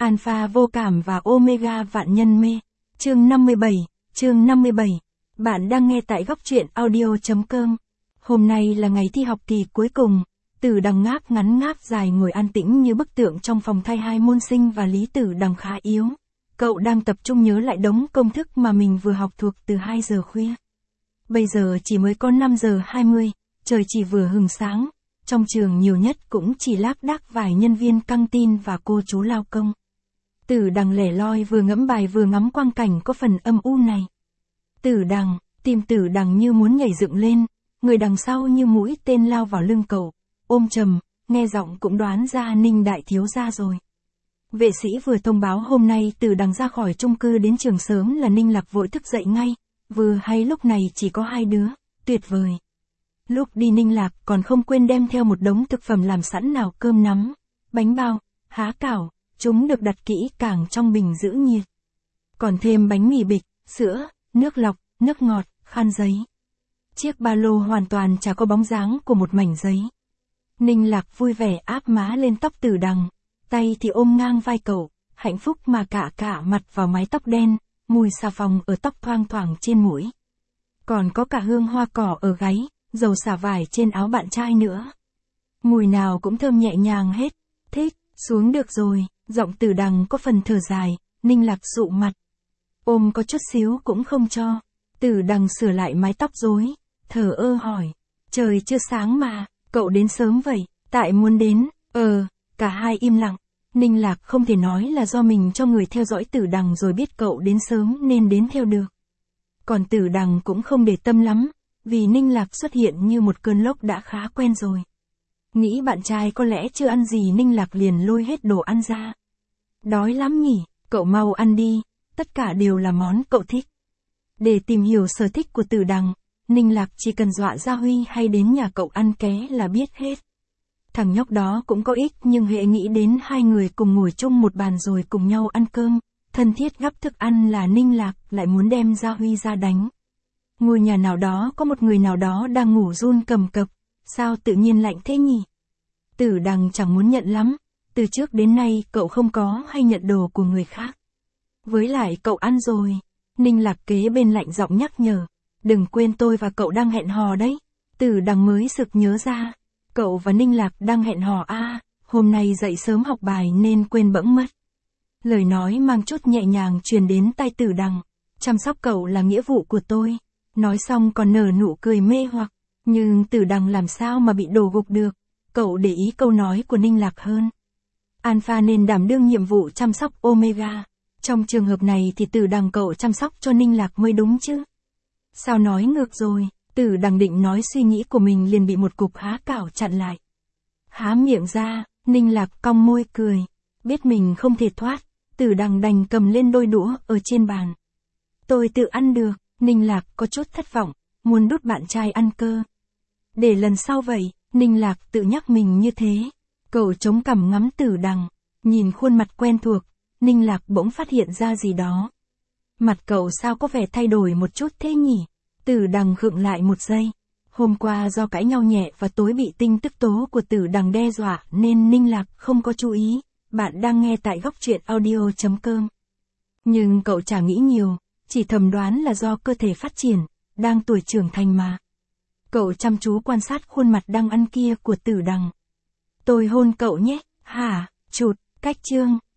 Alpha vô cảm và Omega vạn nhân mê. Chương 57. Bạn đang nghe tại góc truyện audio.com. Hôm nay là ngày thi học kỳ cuối cùng. Tử Đằng ngáp ngắn ngáp dài ngồi an tĩnh như bức tượng trong phòng thay hai môn sinh và Lý Tử Đằng khá yếu. Cậu đang tập trung nhớ lại đống công thức mà mình vừa học thuộc từ 2 giờ khuya. Bây giờ chỉ mới có 5 giờ 20, trời chỉ vừa hừng sáng. Trong trường nhiều nhất cũng chỉ lác đác vài nhân viên căng tin và cô chú lao công. Tử Đằng lẻ loi vừa ngẫm bài vừa ngắm quang cảnh có phần âm u này. Tim Tử Đằng như muốn nhảy dựng lên, người đằng sau như mũi tên lao vào lưng cậu, ôm trầm, nghe giọng cũng đoán ra Ninh đại thiếu gia rồi. Vệ sĩ vừa thông báo hôm nay Tử Đằng ra khỏi chung cư đến trường sớm là Ninh Lạc vội thức dậy ngay, vừa hay lúc này chỉ có 2 đứa, tuyệt vời. Lúc đi Ninh Lạc còn không quên đem theo một đống thực phẩm làm sẵn nào cơm nắm, bánh bao, há cảo, chúng được đặt kỹ càng trong bình giữ nhiệt. Còn thêm bánh mì bịch, sữa, nước lọc, nước ngọt, khăn giấy. Chiếc ba lô hoàn toàn chả có bóng dáng của một mảnh giấy. Ninh Lạc vui vẻ áp má lên tóc Tử Đằng, tay thì ôm ngang vai cậu, hạnh phúc mà cả mặt vào mái tóc đen, mùi xà phòng ở tóc thoang thoảng trên mũi. Còn có cả hương hoa cỏ ở gáy, dầu xả vải trên áo bạn trai nữa. Mùi nào cũng thơm nhẹ nhàng hết. Thích, xuống được rồi, giọng Tử Đằng có phần thở dài, Ninh Lạc dụ mặt. Ôm có chút xíu cũng không cho. Tử Đằng sửa lại mái tóc rối, thở ơ hỏi. Trời chưa sáng mà, cậu đến sớm vậy, tại muốn đến, cả hai im lặng. Ninh Lạc không thể nói là do mình cho người theo dõi Tử Đằng rồi biết cậu đến sớm nên đến theo được. Còn Tử Đằng cũng không để tâm lắm, vì Ninh Lạc xuất hiện như một cơn lốc đã khá quen rồi. Nghĩ bạn trai có lẽ chưa ăn gì Ninh Lạc liền lôi hết đồ ăn ra. Đói lắm nhỉ, cậu mau ăn đi, tất cả đều là món cậu thích. Để tìm hiểu sở thích của Tử Đằng, Ninh Lạc chỉ cần dọa Gia Huy hay đến nhà cậu ăn ké là biết hết. Thằng nhóc đó cũng có ích nhưng hễ nghĩ đến hai người cùng ngồi chung một bàn rồi cùng nhau ăn cơm, thân thiết gắp thức ăn là Ninh Lạc lại muốn đem Gia Huy ra đánh. Ngôi nhà nào đó có một người nào đó đang ngủ run cầm cập, sao tự nhiên lạnh thế nhỉ? Tử Đằng chẳng muốn nhận lắm, từ trước đến nay cậu không có hay nhận đồ của người khác. Với lại cậu ăn rồi, Ninh Lạc kế bên lạnh giọng nhắc nhở, đừng quên tôi và cậu đang hẹn hò đấy. Tử Đằng mới sực nhớ ra, cậu và Ninh Lạc đang hẹn hò hôm nay dậy sớm học bài nên quên bẵng mất. Lời nói mang chút nhẹ nhàng truyền đến tai Tử Đằng, chăm sóc cậu là nghĩa vụ của tôi. Nói xong còn nở nụ cười mê hoặc, nhưng Tử Đằng làm sao mà bị đổ gục được, cậu để ý câu nói của Ninh Lạc hơn. Alpha nên đảm đương nhiệm vụ chăm sóc Omega, trong trường hợp này thì Tử Đằng cậu chăm sóc cho Ninh Lạc mới đúng chứ. Sao nói ngược rồi, Tử Đằng định nói suy nghĩ của mình liền bị một cục há cảo chặn lại. Há miệng ra, Ninh Lạc cong môi cười, biết mình không thể thoát, Tử Đằng đành cầm lên đôi đũa ở trên bàn. Tôi tự ăn được. Ninh Lạc có chút thất vọng, muốn đút bạn trai ăn cơ. Để lần sau vậy, Ninh Lạc tự nhắc mình như thế. Cậu chống cằm ngắm Tử Đằng, nhìn khuôn mặt quen thuộc, Ninh Lạc bỗng phát hiện ra gì đó. Mặt cậu sao có vẻ thay đổi một chút thế nhỉ? Tử Đằng khựng lại một giây. Hôm qua do cãi nhau nhẹ và tối bị tin tức tố của Tử Đằng đe dọa nên Ninh Lạc không có chú ý. Bạn đang nghe tại góc truyện audio.com. Nhưng cậu chả nghĩ nhiều. Chỉ thầm đoán là do cơ thể phát triển, đang tuổi trưởng thành mà. Cậu chăm chú quan sát khuôn mặt đang ăn kia của Tử Đằng. Tôi hôn cậu nhé, hả, chụt, cách chương,